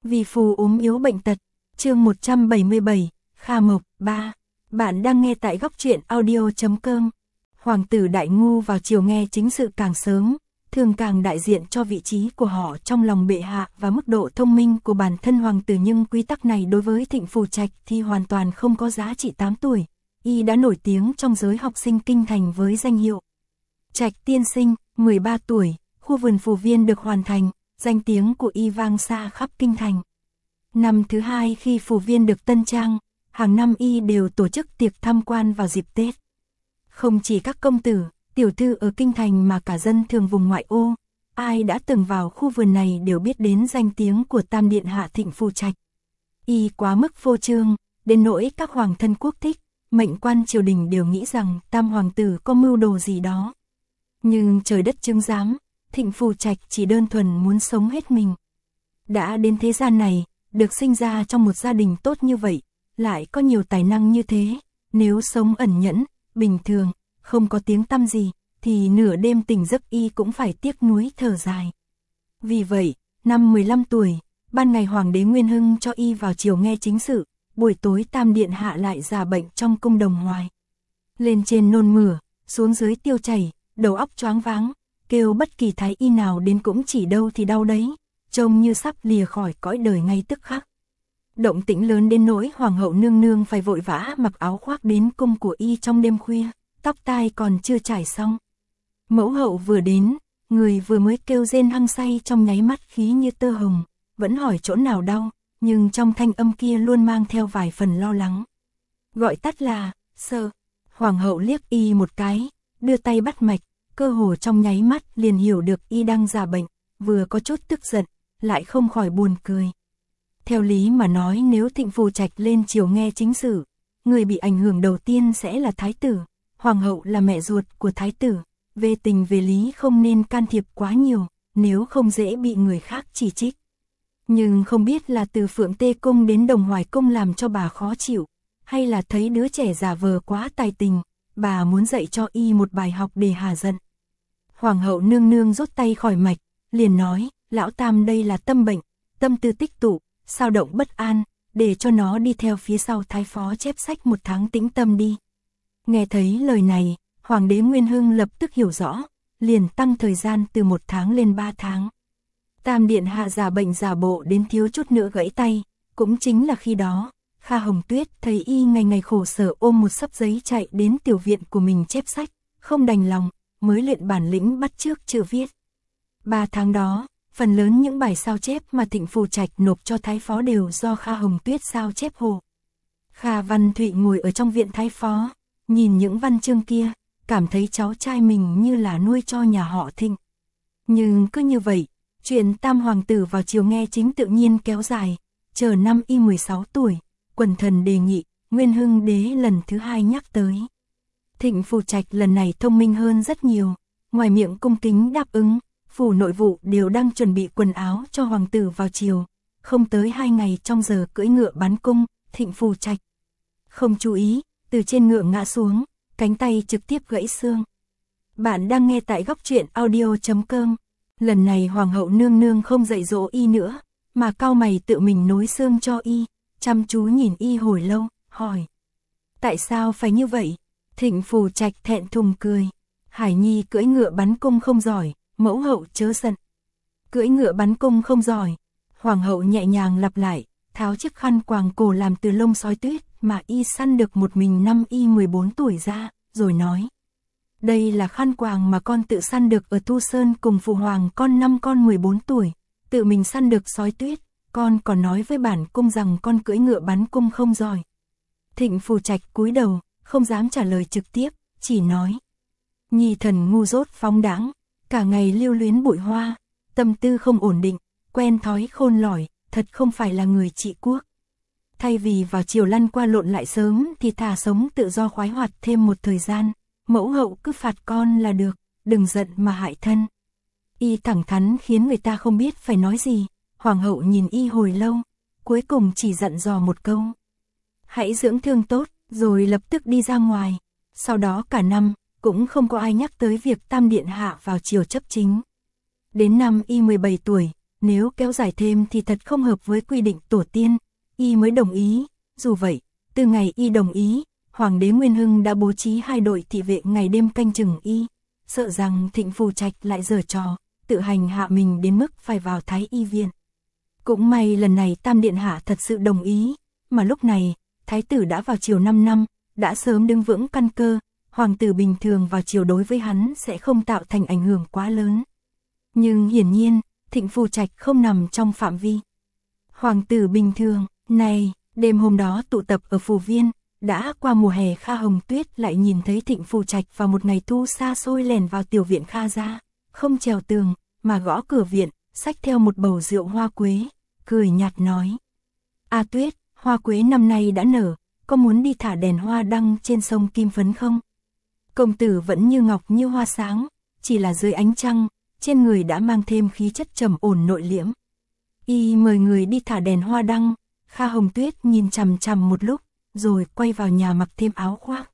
Vì phù ốm yếu bệnh tật, chương 177, Kha Mộc 3. Bạn đang nghe tại góc truyện audio.com. Hoàng tử Đại Ngu vào chiều nghe chính sự càng sớm, thường càng đại diện cho vị trí của họ trong lòng bệ hạ và mức độ thông minh của bản thân hoàng tử, nhưng quy tắc này đối với Thịnh Phù Trạch thì hoàn toàn không có giá trị. 8 tuổi, y đã nổi tiếng trong giới học sinh kinh thành với danh hiệu Trạch tiên sinh. 13 tuổi, khu vườn Phù Viên được hoàn thành, danh tiếng của y vang xa khắp kinh thành. Năm thứ hai khi Phù Viên được tân trang, hàng năm y đều tổ chức tiệc tham quan vào dịp Tết. Không chỉ các công tử, tiểu thư ở kinh thành mà cả dân thường vùng ngoại ô, ai đã từng vào khu vườn này đều biết đến danh tiếng của Tam Điện Hạ Thịnh Phù Trạch. Y quá mức phô trương, đến nỗi các hoàng thân quốc thích, mệnh quan triều đình đều nghĩ rằng Tam hoàng tử có mưu đồ gì đó. Nhưng trời đất chứng giám, Thịnh Phù Trạch chỉ đơn thuần muốn sống hết mình. Đã đến thế gian này, được sinh ra trong một gia đình tốt như vậy, lại có nhiều tài năng như thế, nếu sống ẩn nhẫn, bình thường, không có tiếng tăm gì, thì nửa đêm tỉnh giấc y cũng phải tiếc nuối thở dài. Vì vậy, năm 15 tuổi, ban ngày Hoàng đế Nguyên Hưng cho y vào chiều nghe chính sự, buổi tối Tam Điện Hạ lại giả bệnh trong cung đồng ngoài. Lên trên nôn mửa, xuống dưới tiêu chảy, đầu óc choáng váng, kêu bất kỳ thái y nào đến cũng chỉ đâu thì đau đấy, trông như sắp lìa khỏi cõi đời ngay tức khắc. Động tĩnh lớn đến nỗi hoàng hậu nương nương phải vội vã mặc áo khoác đến cung của y trong đêm khuya, tóc tai còn chưa trải xong. Mẫu hậu vừa đến, người vừa mới kêu rên hăng say trong nháy mắt khí như tơ hồng, vẫn hỏi chỗ nào đau, nhưng trong thanh âm kia luôn mang theo vài phần lo lắng. Gọi tắt là sơ. Hoàng hậu liếc y một cái, đưa tay bắt mạch, cơ hồ trong nháy mắt liền hiểu được y đang giả bệnh, vừa có chút tức giận, lại không khỏi buồn cười. Theo lý mà nói, nếu Thịnh Phù Trạch lên chiều nghe chính sự, người bị ảnh hưởng đầu tiên sẽ là thái tử. Hoàng hậu là mẹ ruột của thái tử, về tình về lý không nên can thiệp quá nhiều, nếu không dễ bị người khác chỉ trích. Nhưng không biết là từ Phượng Tê Cung đến Đồng Hoài Cung làm cho bà khó chịu, hay là thấy đứa trẻ giả vờ quá tài tình, bà muốn dạy cho y một bài học để hà giận. Hoàng hậu nương nương rút tay khỏi mạch, liền nói, lão Tam đây là tâm bệnh, tâm tư tích tụ, sao động bất an, để cho nó đi theo phía sau thái phó chép sách 1 tháng tĩnh tâm đi. Nghe thấy lời này, Hoàng đế Nguyên Hưng lập tức hiểu rõ, liền tăng thời gian từ 1 tháng lên 3 tháng. Tam Điện Hạ giả bệnh giả bộ đến thiếu chút nữa gãy tay, cũng chính là khi đó, Kha Hồng Tuyết thấy y ngày ngày khổ sở ôm một xấp giấy chạy đến tiểu viện của mình chép sách, không đành lòng, mới luyện bản lĩnh bắt chước chữ viết. 3 tháng đó, phần lớn những bài sao chép mà Thịnh Phù Trạch nộp cho thái phó đều do Kha Hồng Tuyết sao chép hộ. Kha Văn Thụy ngồi ở trong viện thái phó, nhìn những văn chương kia, cảm thấy cháu trai mình như là nuôi cho nhà họ Thịnh. Nhưng cứ như vậy, chuyện Tam hoàng tử vào chiều nghe chính tự nhiên kéo dài, chờ năm y 16 tuổi, quần thần đề nghị, Nguyên Hưng đế lần thứ 2 nhắc tới. Thịnh Phù Trạch lần này thông minh hơn rất nhiều, ngoài miệng cung kính đáp ứng, phủ nội vụ đều đang chuẩn bị quần áo cho hoàng tử vào chiều, không tới 2 ngày trong giờ cưỡi ngựa bắn cung, Thịnh Phù Trạch không chú ý, từ trên ngựa ngã xuống, cánh tay trực tiếp gãy xương. Bạn đang nghe tại góc truyện audio.com. Lần này hoàng hậu nương nương không dạy dỗ y nữa, mà cau mày tự mình nối xương cho y, chăm chú nhìn y hồi lâu, hỏi: tại sao phải như vậy? Thịnh Phù Trạch thẹn thùng cười: Hải nhi cưỡi ngựa bắn cung không giỏi, mẫu hậu chớ giận. Cưỡi ngựa bắn cung không giỏi, hoàng hậu nhẹ nhàng lặp lại, tháo chiếc khăn quàng cổ làm từ lông sói tuyết mà y săn được một mình năm y 14 tuổi ra, rồi nói: đây là khăn quàng mà con tự săn được ở Tu Sơn cùng phụ hoàng con năm con 14 tuổi, tự mình săn được sói tuyết, con còn nói với bản cung rằng con cưỡi ngựa bắn cung không giỏi. Thịnh Phù Trạch cúi đầu, không dám trả lời trực tiếp, chỉ nói: nhi thần ngu dốt phóng đãng, cả ngày lưu luyến bụi hoa, tâm tư không ổn định, quen thói khôn lỏi, thật không phải là người trị quốc. Thay vì vào chiều lăn qua lộn lại sớm thì thà sống tự do khoái hoạt thêm một thời gian, mẫu hậu cứ phạt con là được, đừng giận mà hại thân. Y thẳng thắn khiến người ta không biết phải nói gì. Hoàng hậu nhìn y hồi lâu, cuối cùng chỉ dặn dò một câu: hãy dưỡng thương tốt, rồi lập tức đi ra ngoài. Sau đó cả năm, cũng không có ai nhắc tới việc Tam Điện Hạ vào chiều chấp chính. Đến năm y 17 tuổi, nếu kéo dài thêm thì thật không hợp với quy định tổ tiên, y mới đồng ý. Dù vậy, từ ngày y đồng ý, Hoàng đế Nguyên Hưng đã bố trí 2 đội thị vệ ngày đêm canh chừng y, sợ rằng Thịnh Phù Trạch lại giở trò, tự hành hạ mình đến mức phải vào Thái Y viện. Cũng may lần này Tam Điện Hạ thật sự đồng ý, mà lúc này, Thái tử đã vào triều 5 năm, đã sớm đứng vững căn cơ, hoàng tử bình thường vào triều đối với hắn sẽ không tạo thành ảnh hưởng quá lớn. Nhưng hiển nhiên, Thịnh Phù Trạch không nằm trong phạm vi. Hoàng tử bình thường, này, đêm hôm đó tụ tập ở Phù Viên, đã qua mùa hè Kha Hồng Tuyết lại nhìn thấy Thịnh Phù Trạch vào một ngày thu xa xôi lèn vào tiểu viện Kha gia, không trèo tường, mà gõ cửa viện, xách theo một bầu rượu hoa quế, cười nhạt nói. A Tuyết, hoa quế năm nay đã nở, có muốn đi thả đèn hoa đăng trên sông Kim Phấn không? Công tử vẫn như ngọc như hoa sáng, chỉ là dưới ánh trăng, trên người đã mang thêm khí chất trầm ổn nội liễm. Y mời người đi thả đèn hoa đăng, Kha Hồng Tuyết nhìn chằm chằm một lúc, rồi quay vào nhà mặc thêm áo khoác.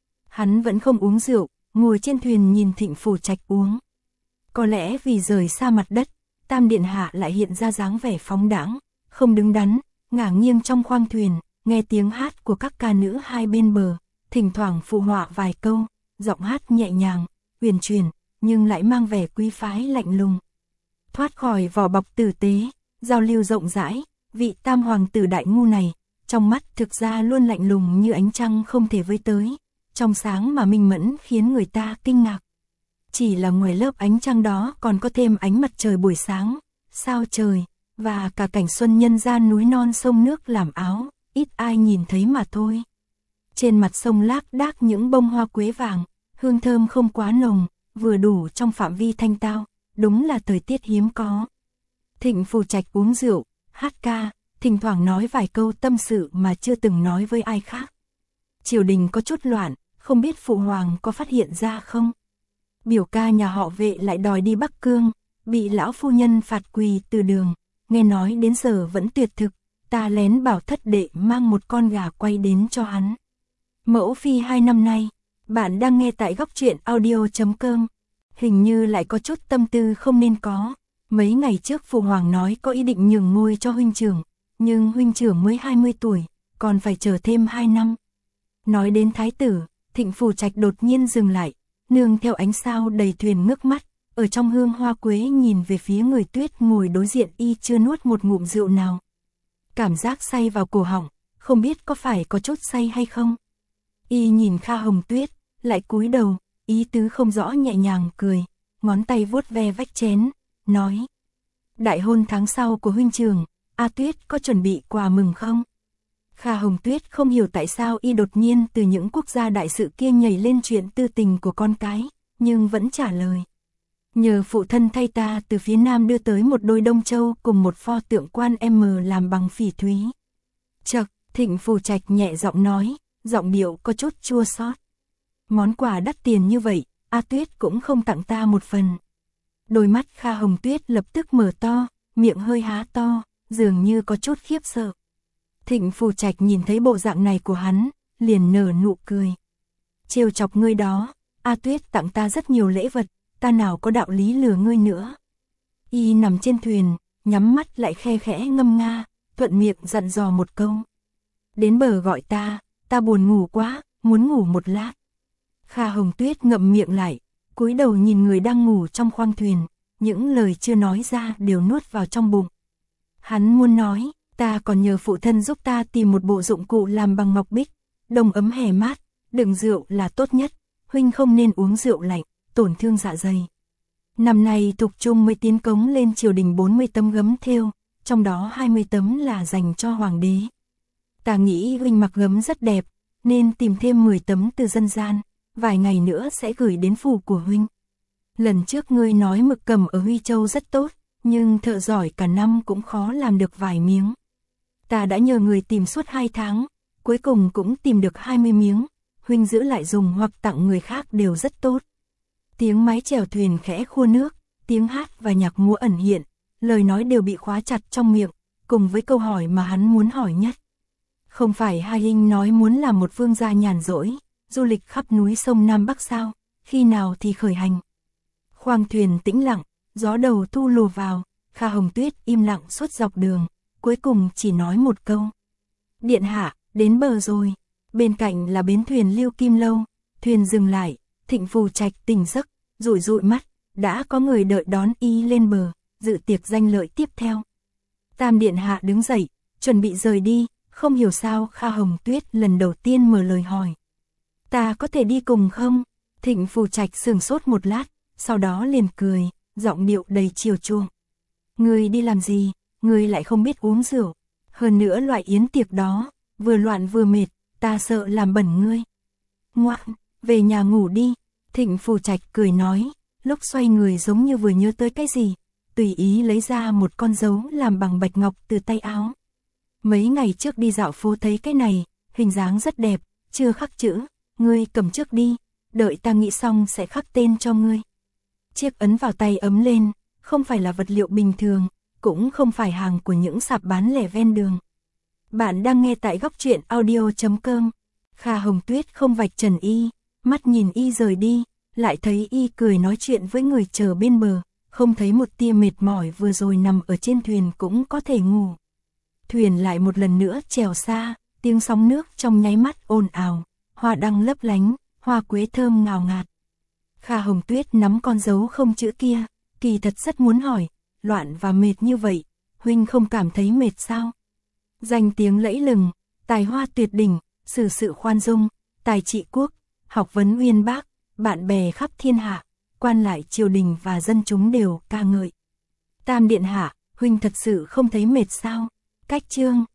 Hắn vẫn không uống rượu, ngồi trên thuyền nhìn Thịnh Phù Trạch uống. Có lẽ vì rời xa mặt đất, Tam Điện Hạ lại hiện ra dáng vẻ phóng đãng, không đứng đắn, ngả nghiêng trong khoang thuyền, nghe tiếng hát của các ca nữ hai bên bờ, thỉnh thoảng phụ họa vài câu, giọng hát nhẹ nhàng, huyền chuyển, nhưng lại mang vẻ quý phái lạnh lùng. Thoát khỏi vỏ bọc tử tế, giao lưu rộng rãi, vị tam hoàng tử đại ngu này, trong mắt thực ra luôn lạnh lùng như ánh trăng không thể với tới, trong sáng mà minh mẫn khiến người ta kinh ngạc. Chỉ là ngoài lớp ánh trăng đó còn có thêm ánh mặt trời buổi sáng, sao trời, và cả cảnh xuân nhân gian núi non sông nước làm áo, ít ai nhìn thấy mà thôi. Trên mặt sông lác đác những bông hoa quế vàng, hương thơm không quá nồng, vừa đủ trong phạm vi thanh tao, đúng là thời tiết hiếm có. Thịnh Phù Trạch uống rượu, hát ca, thỉnh thoảng nói vài câu tâm sự mà chưa từng nói với ai khác. Triều đình có chút loạn, không biết phụ hoàng có phát hiện ra không? Biểu ca nhà họ Vệ lại đòi đi Bắc Cương, bị lão phu nhân phạt quỳ từ đường, nghe nói đến giờ vẫn tuyệt thực, ta lén bảo thất đệ mang một con gà quay đến cho hắn. Mẫu phi 2 năm nay, bạn đang nghe tại góc truyện audio.com, hình như lại có chút tâm tư không nên có. Mấy ngày trước phụ hoàng nói có ý định nhường ngôi cho huynh trưởng, nhưng huynh trưởng mới 20 tuổi, còn phải chờ thêm 2 năm. Nói đến thái tử, Thịnh Phù Trạch đột nhiên dừng lại, nương theo ánh sao đầy thuyền ngước mắt, ở trong hương hoa quế nhìn về phía người Tuyết ngồi đối diện y chưa nuốt một ngụm rượu nào. Cảm giác say vào cổ họng, không biết có phải có chút say hay không. Y nhìn Kha Hồng Tuyết, lại cúi đầu, ý tứ không rõ nhẹ nhàng cười, ngón tay vuốt ve vách chén, nói. Đại hôn tháng sau của huynh trưởng, A Tuyết có chuẩn bị quà mừng không? Kha Hồng Tuyết không hiểu tại sao y đột nhiên từ những quốc gia đại sự kia nhảy lên chuyện tư tình của con cái, nhưng vẫn trả lời. Nhờ phụ thân thay ta từ phía nam đưa tới một đôi đông châu cùng một pho tượng quan M làm bằng phỉ thúy. Chậc, Thịnh Phù Trạch nhẹ giọng nói, giọng điệu có chút chua xót. Món quà đắt tiền như vậy, A Tuyết cũng không tặng ta một phần. Đôi mắt Kha Hồng Tuyết lập tức mở to, miệng hơi há to, dường như có chút khiếp sợ. Thịnh Phù Trạch nhìn thấy bộ dạng này của hắn, liền nở nụ cười. Trêu chọc ngươi đó, A Tuyết tặng ta rất nhiều lễ vật, ta nào có đạo lý lừa ngươi nữa. Y nằm trên thuyền, nhắm mắt lại khe khẽ ngâm nga, thuận miệng dặn dò một câu. Đến bờ gọi ta buồn ngủ quá, muốn ngủ một lát. Kha Hồng Tuyết ngậm miệng lại, cúi đầu nhìn người đang ngủ trong khoang thuyền, những lời chưa nói ra đều nuốt vào trong bụng. Hắn muốn nói, ta còn nhờ phụ thân giúp ta tìm một bộ dụng cụ làm bằng ngọc bích, đồng ấm hè mát, đựng rượu là tốt nhất, huynh không nên uống rượu lạnh, tổn thương dạ dày. Năm nay Thục Trung mới tiến cống lên triều đình 40 tấm gấm thêu, trong đó 20 tấm là dành cho hoàng đế. Ta nghĩ huynh mặc gấm rất đẹp, nên tìm thêm 10 tấm từ dân gian, vài ngày nữa sẽ gửi đến phủ của huynh. Lần trước ngươi nói mực cầm ở Huy Châu rất tốt, nhưng thợ giỏi cả năm cũng khó làm được vài miếng. Ta đã nhờ người tìm suốt 2 tháng, cuối cùng cũng tìm được 20 miếng, huynh giữ lại dùng hoặc tặng người khác đều rất tốt. Tiếng mái chèo thuyền khẽ khua nước, tiếng hát và nhạc múa ẩn hiện, lời nói đều bị khóa chặt trong miệng, cùng với câu hỏi mà hắn muốn hỏi nhất. Không phải Hà Hinh nói muốn làm một vương gia nhàn rỗi, du lịch khắp núi sông Nam Bắc sao, khi nào thì khởi hành. Khoang thuyền tĩnh lặng, gió đầu thu lùa vào, Kha Hồng Tuyết im lặng suốt dọc đường, cuối cùng chỉ nói một câu. Điện hạ, đến bờ rồi. Bên cạnh là bến thuyền Lưu Kim Lâu, thuyền dừng lại, Thịnh Phù Trạch tỉnh giấc, dụi dụi mắt, đã có người đợi đón y lên bờ, dự tiệc danh lợi tiếp theo. Tam điện hạ đứng dậy, chuẩn bị rời đi, không hiểu sao Kha Hồng Tuyết lần đầu tiên mở lời hỏi. Ta có thể đi cùng không? Thịnh Phù Trạch sửng sốt một lát, sau đó liền cười, giọng điệu đầy chiều chuộng. Ngươi đi làm gì, ngươi lại không biết uống rượu, hơn nữa loại yến tiệc đó, vừa loạn vừa mệt, ta sợ làm bẩn ngươi. Ngoan, về nhà ngủ đi, Thịnh Phù Trạch cười nói, lúc xoay người giống như vừa nhớ tới cái gì, tùy ý lấy ra một con dấu làm bằng bạch ngọc từ tay áo. Mấy ngày trước đi dạo phố thấy cái này, hình dáng rất đẹp, chưa khắc chữ, ngươi cầm trước đi, đợi ta nghĩ xong sẽ khắc tên cho ngươi. Chiếc ấn vào tay ấm lên, không phải là vật liệu bình thường, cũng không phải hàng của những sạp bán lẻ ven đường. Bạn đang nghe tại góc truyện audio.com. Kha Hồng Tuyết không vạch trần y, mắt nhìn y rời đi, lại thấy y cười nói chuyện với người chờ bên bờ, không thấy một tia mệt mỏi vừa rồi nằm ở trên thuyền cũng có thể ngủ. Thuyền lại một lần nữa chèo xa, tiếng sóng nước trong nháy mắt ồn ào, hoa đăng lấp lánh, hoa quế thơm ngào ngạt. Kha Hồng Tuyết nắm con dấu không chữ kia, kỳ thật rất muốn hỏi, loạn và mệt như vậy, huynh không cảm thấy mệt sao? Danh tiếng lẫy lừng, tài hoa tuyệt đỉnh, xử sự khoan dung, tài trị quốc, học vấn uyên bác, bạn bè khắp thiên hạ, quan lại triều đình và dân chúng đều ca ngợi. Tam điện hạ, huynh thật sự không thấy mệt sao? Cách chương